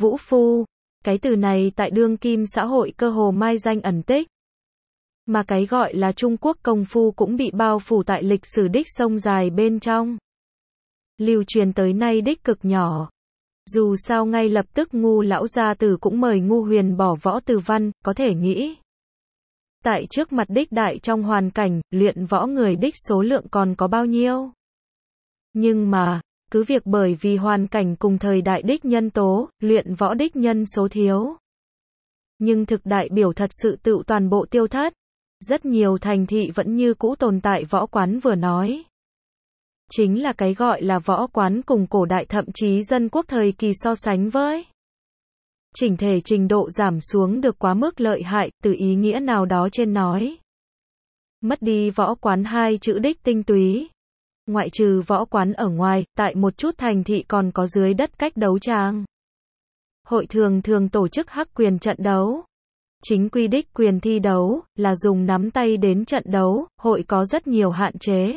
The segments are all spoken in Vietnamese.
vũ phu. Cái từ này tại đương kim xã hội cơ hồ mai danh ẩn tích. Mà cái gọi là Trung Quốc công phu cũng bị bao phủ tại lịch sử đích sông dài bên trong. Lưu truyền tới nay đích cực nhỏ. Dù sao ngay lập tức Ngu lão gia tử cũng mời Ngu Huyền bỏ võ từ văn, có thể nghĩ. Tại trước mặt đích đại trong hoàn cảnh, luyện võ người đích số lượng còn có bao nhiêu. Nhưng mà, cứ việc bởi vì hoàn cảnh cùng thời đại đích nhân tố, luyện võ đích nhân số thiếu. Nhưng thực đại biểu thật sự tự toàn bộ tiêu thất. Rất nhiều thành thị vẫn như cũ tồn tại võ quán vừa nói. Chính là cái gọi là võ quán cùng cổ đại thậm chí dân quốc thời kỳ so sánh với. Chỉnh thể trình độ giảm xuống được quá mức lợi hại, từ ý nghĩa nào đó trên nói. Mất đi võ quán hai chữ đích tinh túy. Ngoại trừ võ quán ở ngoài, tại một chút thành thị còn có dưới đất cách đấu tràng. Hội thường thường tổ chức hắc quyền trận đấu. Chính quy đích quyền thi đấu, là dùng nắm tay đến trận đấu, hội có rất nhiều hạn chế.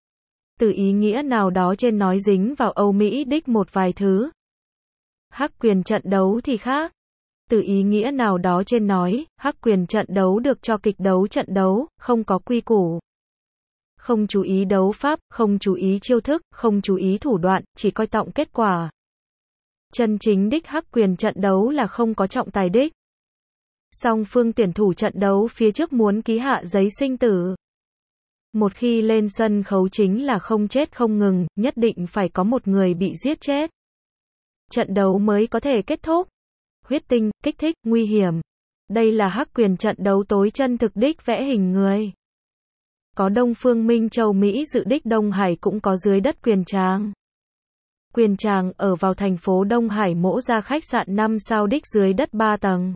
Từ ý nghĩa nào đó trên nói dính vào Âu Mỹ đích một vài thứ. Hắc quyền trận đấu thì khác. Từ ý nghĩa nào đó trên nói, hắc quyền trận đấu được cho kịch đấu trận đấu, không có quy củ. Không chú ý đấu pháp, không chú ý chiêu thức, không chú ý thủ đoạn, chỉ coi trọng kết quả. Chân chính đích hắc quyền trận đấu là không có trọng tài đích. Song phương tuyển thủ trận đấu phía trước muốn ký hạ giấy sinh tử. Một khi lên sân khấu chính là không chết không ngừng, nhất định phải có một người bị giết chết. Trận đấu mới có thể kết thúc. Huyết tinh, kích thích, nguy hiểm. Đây là hắc quyền trận đấu tối chân thực đích vẽ hình người. Có Đông Phương Minh Châu Mỹ dự đích Đông Hải cũng có dưới đất quyền tràng. Quyền tràng ở vào thành phố Đông Hải mỗ ra khách sạn 5 sao đích dưới đất 3 tầng.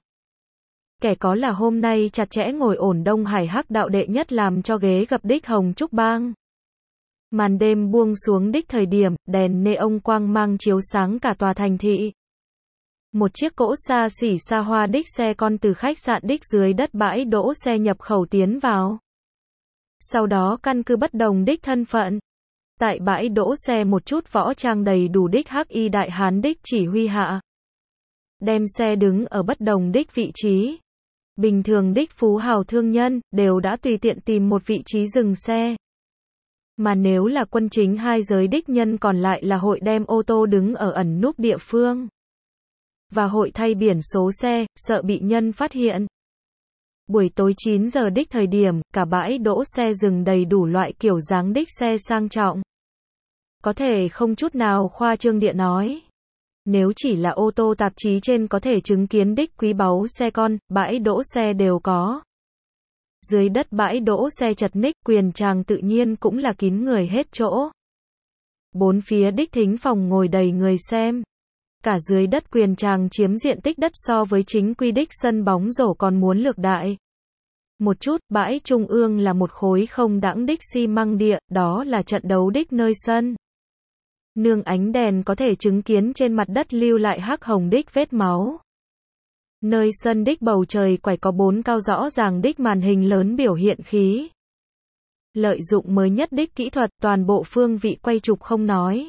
Kẻ có là hôm nay chặt chẽ ngồi ổn Đông Hải hắc đạo đệ nhất làm cho ghế gập đích Hồng Trúc Bang. Màn đêm buông xuống đích thời điểm, đèn neon quang mang chiếu sáng cả tòa thành thị. Một chiếc cỗ xa xỉ xa hoa đích xe con từ khách sạn đích dưới đất bãi đỗ xe nhập khẩu tiến vào. Sau đó căn cứ bất đồng đích thân phận. Tại bãi đỗ xe một chút võ trang đầy đủ đích hắc y đại hán đích chỉ huy hạ. Đem xe đứng ở bất đồng đích vị trí. Bình thường đích phú hào thương nhân, đều đã tùy tiện tìm một vị trí dừng xe. Mà nếu là quân chính hai giới đích nhân còn lại là hội đem ô tô đứng ở ẩn núp địa phương. Và hội thay biển số xe, sợ bị nhân phát hiện. Buổi tối 9 giờ đích thời điểm, cả bãi đỗ xe dừng đầy đủ loại kiểu dáng đích xe sang trọng. Có thể không chút nào khoa trương địa nói. Nếu chỉ là ô tô tạp chí trên có thể chứng kiến đích quý báu xe con, bãi đỗ xe đều có. Dưới đất bãi đỗ xe chật ních, quyền tràng tự nhiên cũng là kín người hết chỗ. Bốn phía đích thính phòng ngồi đầy người xem. Cả dưới đất quyền tràng chiếm diện tích đất so với chính quy đích sân bóng rổ còn muốn lược đại. Một chút, bãi trung ương là một khối không đãng đích xi măng địa, đó là trận đấu đích nơi sân. Nương ánh đèn có thể chứng kiến trên mặt đất lưu lại hắc hồng đích vết máu. Nơi sân đích bầu trời quải có 4 cao rõ ràng đích màn hình lớn biểu hiện khí. Lợi dụng mới nhất đích kỹ thuật, toàn bộ phương vị quay chụp không nói.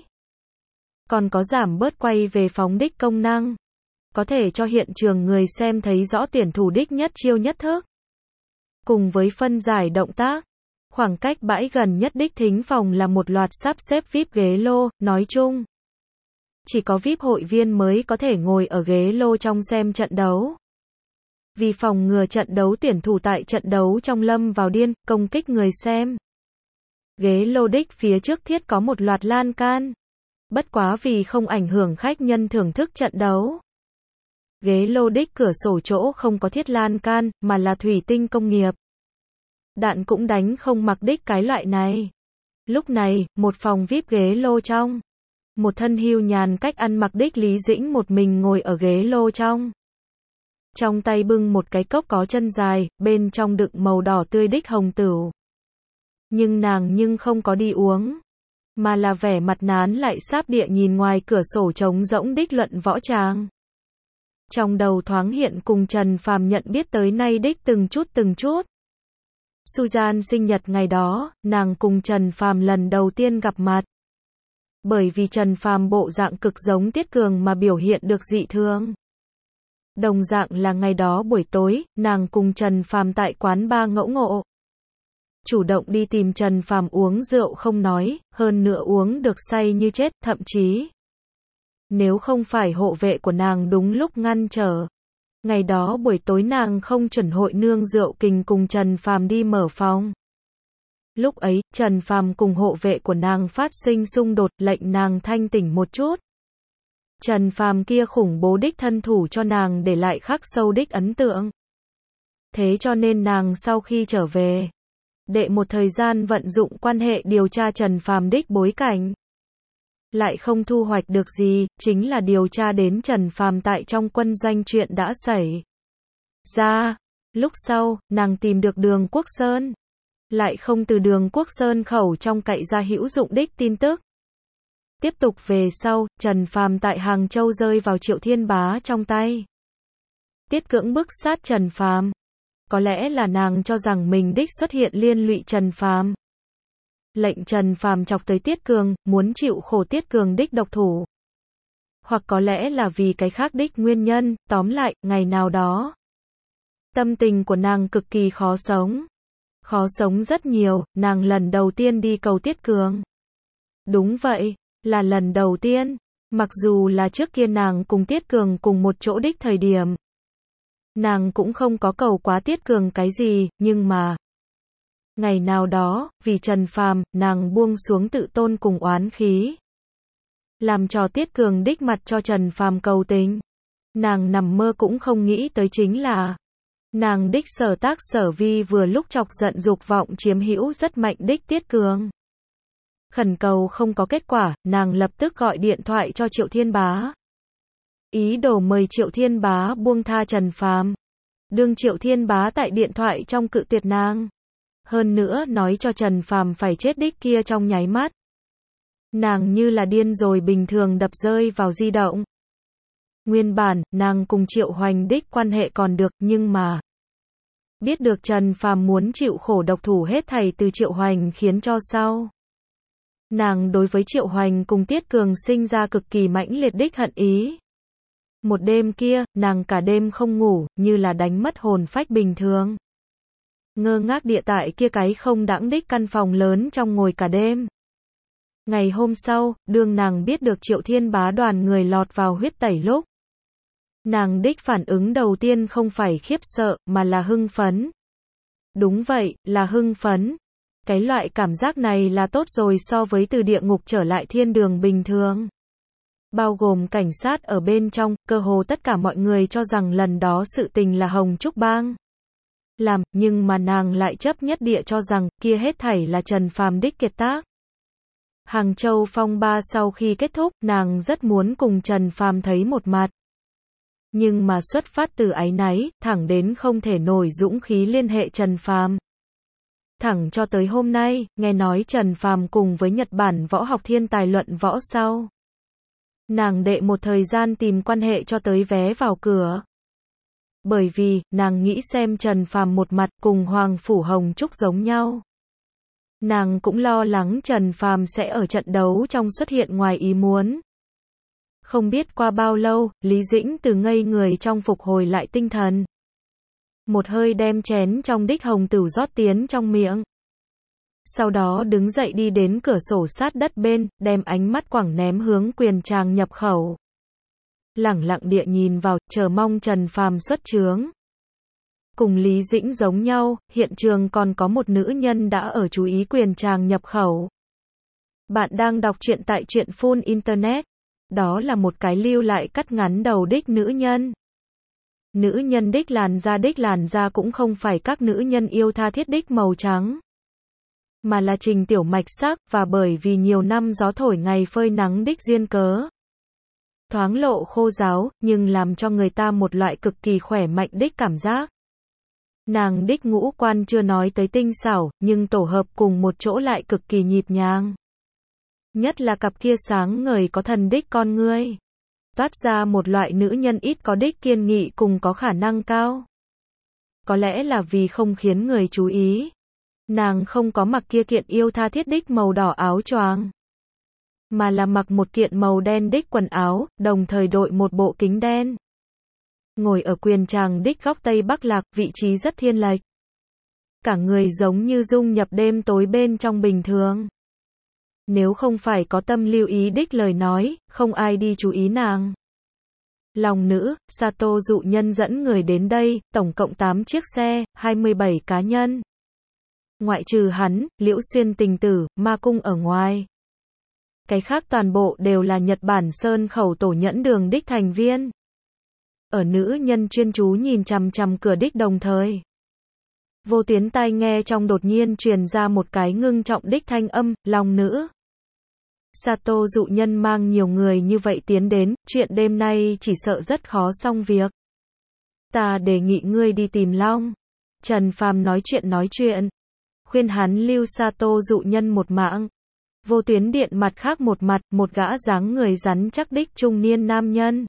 Còn có giảm bớt quay về phóng đích công năng. Có thể cho hiện trường người xem thấy rõ tuyển thủ đích nhất chiêu nhất thức. Cùng với phân giải động tác. Khoảng cách bãi gần nhất đích thính phòng là một loạt sắp xếp VIP ghế lô, nói chung. Chỉ có VIP hội viên mới có thể ngồi ở ghế lô trong xem trận đấu. Vì phòng ngừa trận đấu tuyển thủ tại trận đấu trong lâm vào điên, công kích người xem. Ghế lô đích phía trước thiết có một loạt lan can. Bất quá vì không ảnh hưởng khách nhân thưởng thức trận đấu. Ghế lô đích cửa sổ chỗ không có thiết lan can, mà là thủy tinh công nghiệp. Đạn cũng đánh không mặc đích cái loại này. Lúc này, một phòng VIP ghế lô trong. Một thân hưu nhàn cách ăn mặc đích Lý Dĩnh một mình ngồi ở ghế lô trong. Trong tay bưng một cái cốc có chân dài, bên trong đựng màu đỏ tươi đích hồng tửu. Nhưng nàng không có đi uống. Mà là vẻ mặt nán lại sáp địa nhìn ngoài cửa sổ trống rỗng đích luận võ tràng. Trong đầu thoáng hiện cùng Trần Phàm nhận biết tới nay đích từng chút. Suzanne sinh nhật ngày đó, nàng cùng Trần Phàm lần đầu tiên gặp mặt. Bởi vì Trần Phàm bộ dạng cực giống Tiết Cường mà biểu hiện được dị thường. Đồng dạng là ngày đó buổi tối, nàng cùng Trần Phàm tại quán bar ngẫu ngộ. Chủ động đi tìm Trần Phàm uống rượu không nói, hơn nữa uống được say như chết, thậm chí nếu không phải hộ vệ của nàng đúng lúc ngăn trở, ngày đó buổi tối nàng không chuẩn hội nương rượu kình cùng Trần Phàm đi mở phòng. Lúc ấy, Trần Phàm cùng hộ vệ của nàng phát sinh xung đột, lệnh nàng thanh tỉnh một chút. Trần Phàm kia khủng bố đích thân thủ cho nàng để lại khắc sâu đích ấn tượng. Thế cho nên nàng sau khi trở về, đệ một thời gian vận dụng quan hệ điều tra Trần Phàm đích bối cảnh. Lại không thu hoạch được gì, chính là điều tra đến Trần Phàm tại trong quân doanh chuyện đã xảy ra. Lúc sau, nàng tìm được Đường Quốc Sơn. Lại không từ Đường Quốc Sơn khẩu trong cậy ra hữu dụng đích tin tức. Tiếp tục về sau, Trần Phàm tại Hàng Châu rơi vào Triệu Thiên Bá trong tay. Tiết Cưỡng bức sát Trần Phàm. Có lẽ là nàng cho rằng mình đích xuất hiện liên lụy Trần Phàm. Lệnh Trần Phàm chọc tới Tiết Cường, muốn chịu khổ Tiết Cường đích độc thủ. Hoặc có lẽ là vì cái khác đích nguyên nhân, tóm lại, ngày nào đó. Tâm tình của nàng cực kỳ khó sống. Khó sống rất nhiều, nàng lần đầu tiên đi cầu Tiết Cường. Đúng vậy, là lần đầu tiên. Mặc dù là trước kia nàng cùng Tiết Cường cùng một chỗ đích thời điểm. Nàng cũng không có cầu quá Tiết Cường cái gì, nhưng mà ngày nào đó, vì Trần Phàm, nàng buông xuống tự tôn cùng oán khí. Làm cho Tiết Cường đích mặt cho Trần Phàm cầu tình. Nàng nằm mơ cũng không nghĩ tới chính là nàng đích sở tác sở vi vừa lúc chọc giận dục vọng chiếm hữu rất mạnh đích Tiết Cường. Khẩn cầu không có kết quả, nàng lập tức gọi điện thoại cho Triệu Thiên Bá. Ý đồ mời Triệu Thiên Bá buông tha Trần Phàm. Đương Triệu Thiên Bá tại điện thoại trong cự tuyệt nàng. Hơn nữa nói cho Trần Phàm phải chết đích kia trong nháy mắt. Nàng như là điên rồi bình thường đập rơi vào di động. Nguyên bản, nàng cùng Triệu Hoành đích quan hệ còn được, nhưng mà biết được Trần Phàm muốn chịu khổ độc thủ hết thảy từ Triệu Hoành khiến cho sau. Nàng đối với Triệu Hoành cùng Tiết Cường sinh ra cực kỳ mãnh liệt đích hận ý. Một đêm kia, nàng cả đêm không ngủ, như là đánh mất hồn phách bình thường. Ngơ ngác địa tại kia cái không đãng đích căn phòng lớn trong ngồi cả đêm. Ngày hôm sau, đương nàng biết được Triệu Thiên Bá đoàn người lọt vào huyết tẩy lúc. Nàng đích phản ứng đầu tiên không phải khiếp sợ, mà là hưng phấn. Đúng vậy, là hưng phấn. Cái loại cảm giác này là tốt rồi so với từ địa ngục trở lại thiên đường bình thường. Bao gồm cảnh sát ở bên trong, cơ hồ tất cả mọi người cho rằng lần đó sự tình là Hồng Trúc Bang làm, nhưng mà nàng lại chấp nhất địa cho rằng, kia hết thảy là Trần Phàm đích kiệt tác. Hàng Châu phong ba sau khi kết thúc, nàng rất muốn cùng Trần Phàm thấy một mặt. Nhưng mà xuất phát từ áy náy, thẳng đến không thể nổi dũng khí liên hệ Trần Phàm. Thẳng cho tới hôm nay, nghe nói Trần Phàm cùng với Nhật Bản võ học thiên tài luận võ sau. Nàng đệ một thời gian tìm quan hệ cho tới vé vào cửa. Bởi vì, nàng nghĩ xem Trần Phàm một mặt cùng Hoàng Phủ Hồng Trúc giống nhau. Nàng cũng lo lắng Trần Phàm sẽ ở trận đấu trong xuất hiện ngoài ý muốn. Không biết qua bao lâu, Lý Dĩnh từ ngây người trong phục hồi lại tinh thần. Một hơi đem chén trong đích hồng tửu rót tiến trong miệng. Sau đó đứng dậy đi đến cửa sổ sát đất bên, đem ánh mắt quẳng ném hướng Quyền Tràng nhập khẩu. Lẳng lặng địa nhìn vào, chờ mong Trần Phàm xuất chướng. Cùng Lý Dĩnh giống nhau, hiện trường còn có một nữ nhân đã ở chú ý Quyền Tràng nhập khẩu. Bạn đang đọc truyện tại truyện Full Internet. Đó là một cái lưu lại cắt ngắn đầu đích nữ nhân. Nữ nhân đích làn da cũng không phải các nữ nhân yêu tha thiết đích màu trắng. Mà là trình tiểu mạch sắc, và bởi vì nhiều năm gió thổi ngày phơi nắng đích duyên cớ. Thoáng lộ khô ráo, nhưng làm cho người ta một loại cực kỳ khỏe mạnh đích cảm giác. Nàng đích ngũ quan chưa nói tới tinh xảo, nhưng tổ hợp cùng một chỗ lại cực kỳ nhịp nhàng. Nhất là cặp kia sáng ngời có thần đích con ngươi. Toát ra một loại nữ nhân ít có đích kiên nghị cùng có khả năng cao. Có lẽ là vì không khiến người chú ý. Nàng không có mặc kia kiện yêu tha thiết đích màu đỏ áo choàng. Mà là mặc một kiện màu đen đích quần áo, đồng thời đội một bộ kính đen. Ngồi ở quyền tràng đích góc Tây Bắc Lạc, vị trí rất thiên lệch. Cả người giống như dung nhập đêm tối bên trong bình thường. Nếu không phải có tâm lưu ý đích lời nói, không ai đi chú ý nàng. Lòng nữ, Sato dụ nhân dẫn người đến đây, tổng cộng 8 chiếc xe, 27 cá nhân. Ngoại trừ hắn, Liễu Xuyên tình tử, Ma Cung ở ngoài. Cái khác toàn bộ đều là Nhật Bản Sơn Khẩu Tổ Nhẫn Đường đích thành viên. Ở nữ nhân chuyên chú nhìn chằm chằm cửa đích đồng thời. Vô Tuyến tai nghe trong đột nhiên truyền ra một cái ngưng trọng đích thanh âm, lòng nữ. Sato dụ nhân mang nhiều người như vậy tiến đến, chuyện đêm nay chỉ sợ rất khó xong việc. Ta đề nghị ngươi đi tìm Long. Trần Phàm nói chuyện. Khuyên hắn lưu Sato dụ nhân một mạng. Vô Tuyến điện mặt khác một mặt, một gã dáng người rắn chắc đích trung niên nam nhân.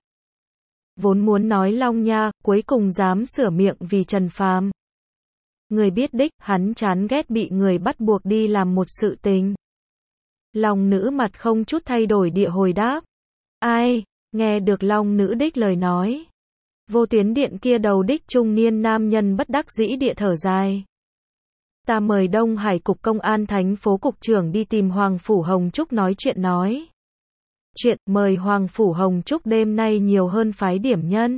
Vốn muốn nói Long nha, cuối cùng dám sửa miệng vì Trần Phàm. Người biết đích, hắn chán ghét bị người bắt buộc đi làm một sự tình. Long nữ mặt không chút thay đổi địa hồi đáp. Ai, nghe được Long nữ đích lời nói. Vô Tuyến điện kia đầu đích trung niên nam nhân bất đắc dĩ địa thở dài. Ta mời Đông Hải Cục Công an thành phố cục trưởng đi tìm Hoàng Phủ Hồng Trúc nói chuyện nói. Chuyện mời Hoàng Phủ Hồng Trúc đêm nay nhiều hơn phái điểm nhân.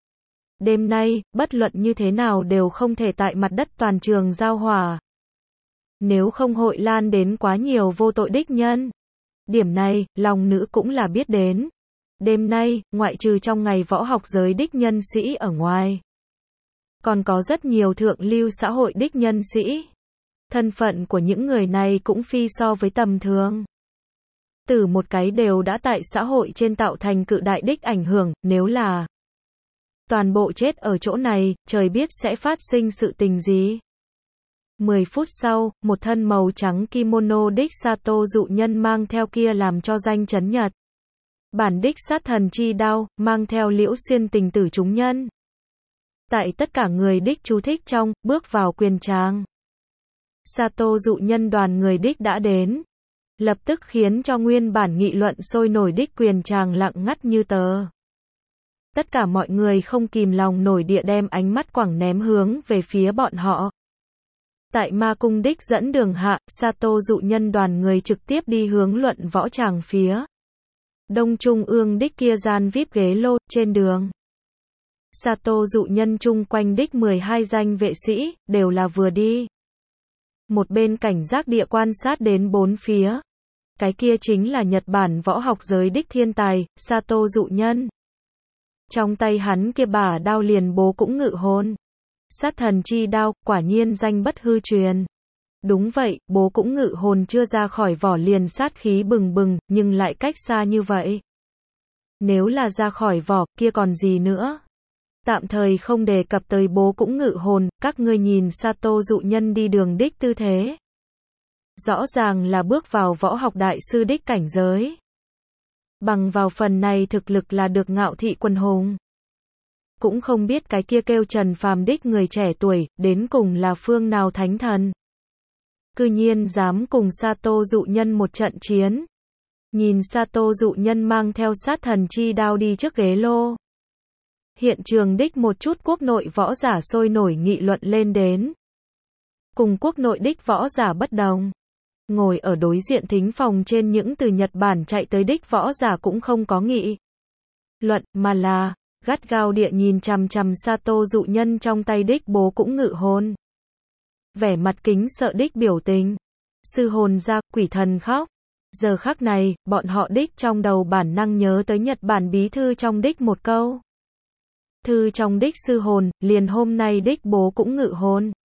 Đêm nay, bất luận như thế nào đều không thể tại mặt đất toàn trường giao hỏa. Nếu không hội lan đến quá nhiều vô tội đích nhân. Điểm này, lòng nữ cũng là biết đến. Đêm nay, ngoại trừ trong ngày võ học giới đích nhân sĩ ở ngoài. Còn có rất nhiều thượng lưu xã hội đích nhân sĩ. Thân phận của những người này cũng phi so với tầm thường. Từ một cái đều đã tại xã hội trên tạo thành cự đại đích ảnh hưởng, nếu là toàn bộ chết ở chỗ này, trời biết sẽ phát sinh sự tình gì. 10 phút sau, một thân màu trắng kimono đích Sato dụ nhân mang theo kia làm cho danh chấn Nhật. Bản đích sát thần chi đao, mang theo Liễu Xuyên tình tử chúng nhân. Tại tất cả người đích chú thích trong, bước vào quyền tràng. Sato dụ nhân đoàn người đích đã đến. Lập tức khiến cho nguyên bản nghị luận sôi nổi đích quyền tràng lặng ngắt như tờ. Tất cả mọi người không kìm lòng nổi địa đem ánh mắt quẳng ném hướng về phía bọn họ. Tại Ma Cung đích dẫn đường hạ, Sato dụ nhân đoàn người trực tiếp đi hướng luận võ tràng phía đông trung ương đích kia gian VIP ghế lô, trên đường. Sato dụ nhân chung quanh đích 12 danh vệ sĩ, đều là vừa đi. Một bên cảnh giác địa quan sát đến bốn phía. Cái kia chính là Nhật Bản võ học giới đích thiên tài, Sato dụ nhân. Trong tay hắn kia bả đao liền bố cũng ngự hồn. Sát thần chi đao, quả nhiên danh bất hư truyền. Đúng vậy, bố cũng ngự hồn chưa ra khỏi vỏ liền sát khí bừng bừng, nhưng lại cách xa như vậy. Nếu là ra khỏi vỏ, kia còn gì nữa? Tạm thời không đề cập tới bố cũng ngự hồn, các ngươi nhìn Sato dụ nhân đi đường đích tư thế. Rõ ràng là bước vào võ học đại sư đích cảnh giới. Bằng vào phần này thực lực là được ngạo thị quần hùng. Cũng không biết cái kia kêu Trần Phàm đích người trẻ tuổi, đến cùng là phương nào thánh thần. Cư nhiên dám cùng Sato dụ nhân một trận chiến. Nhìn Sato dụ nhân mang theo sát thần chi đao đi trước ghế lô. Hiện trường đích một chút quốc nội võ giả sôi nổi nghị luận lên đến. Cùng quốc nội đích võ giả bất đồng. Ngồi ở đối diện thính phòng trên những từ Nhật Bản chạy tới đích võ giả cũng không có nghị luận, mà là gắt gao địa nhìn chằm chằm Sato dụ nhân trong tay đích bố cũng ngự hồn. Vẻ mặt kính sợ đích biểu tình. Sư hồn ra, quỷ thần khóc. Giờ khắc này, bọn họ đích trong đầu bản năng nhớ tới Nhật Bản bí thư trong đích một câu. Thư trong đích sư hồn, liền hôm nay đích bố cũng ngự hồn.